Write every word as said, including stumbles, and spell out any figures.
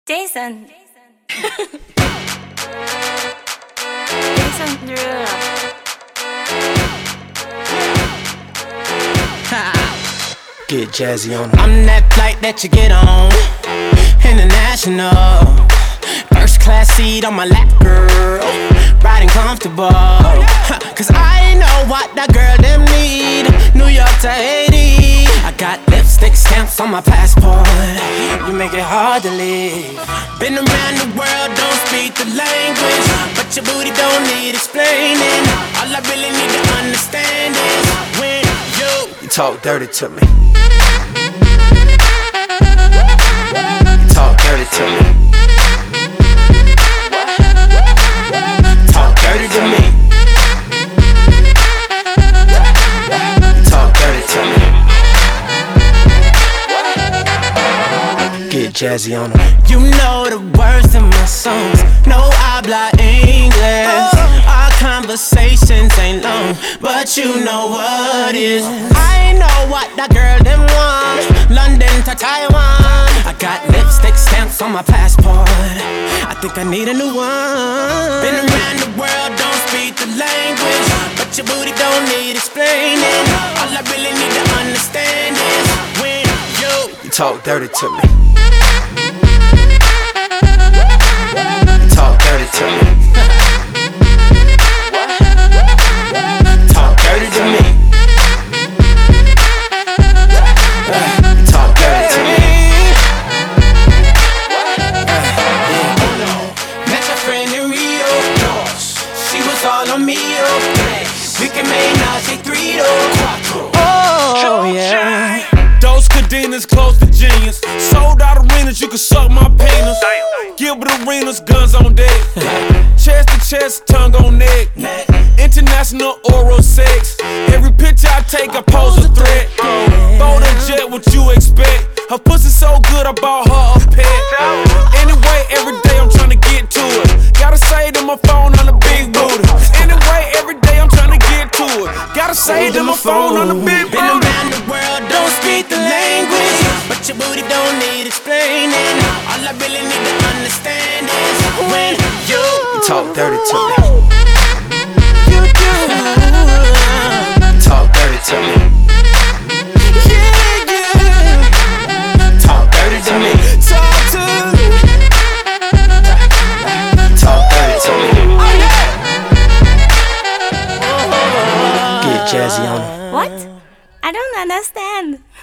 Jason. Jason Derulo. Get jazzy on them. I'm that flight that you get on, international. First class seat on my lap, girl, riding comfortable. Cause I know what that girl them need. New York to Haiti, I got lipstick stamps on my passport. You make it hard to leave. Been around the world, don't speak the language, but your booty don't need explaining. All I really need to understand is when you, you talk dirty to me. You talk dirty to me. Talk dirty to me. Talk dirty to me. Get jazzy on them. You know the words in my songs. No habla English. Our conversations ain't long, but you know what is. I know what that girl them want. London to Taiwan. I got lipstick stamps on my passport. I think I need a new one. Been around the world, don't speak the language, but your booty don't need explaining. All I really need to understand is when you, you talk dirty to me. You talk dirty to me. Talk dirty to me. Talk dirty to me. Met my friend in Rio. She was all on me. We can make Nazi three to oh yeah. Those cadenas close to genius. Sold out arenas, you can suck my penis. Gilbert Arenas, guns on deck. Chest to chest, tongue on neck. International oral sex. Every picture I take, I pose a threat. Bold and jet, what you expect? Her pussy so good, I bought her a pet. Anyway, every day I'm trying to get to it. Gotta say to my phone on the big booty. Anyway, every day I'm trying to get to it. Gotta say to my phone on the big booty. Been around the world, don't speak the language, but your booty don't need explaining. All I really need to understand is when you, you talk dirty to me. You do. Talk dirty to me. Yeah, yeah. Talk dirty to me. Talk to me. Talk dirty to me. Get jazzy on them. What? I don't understand.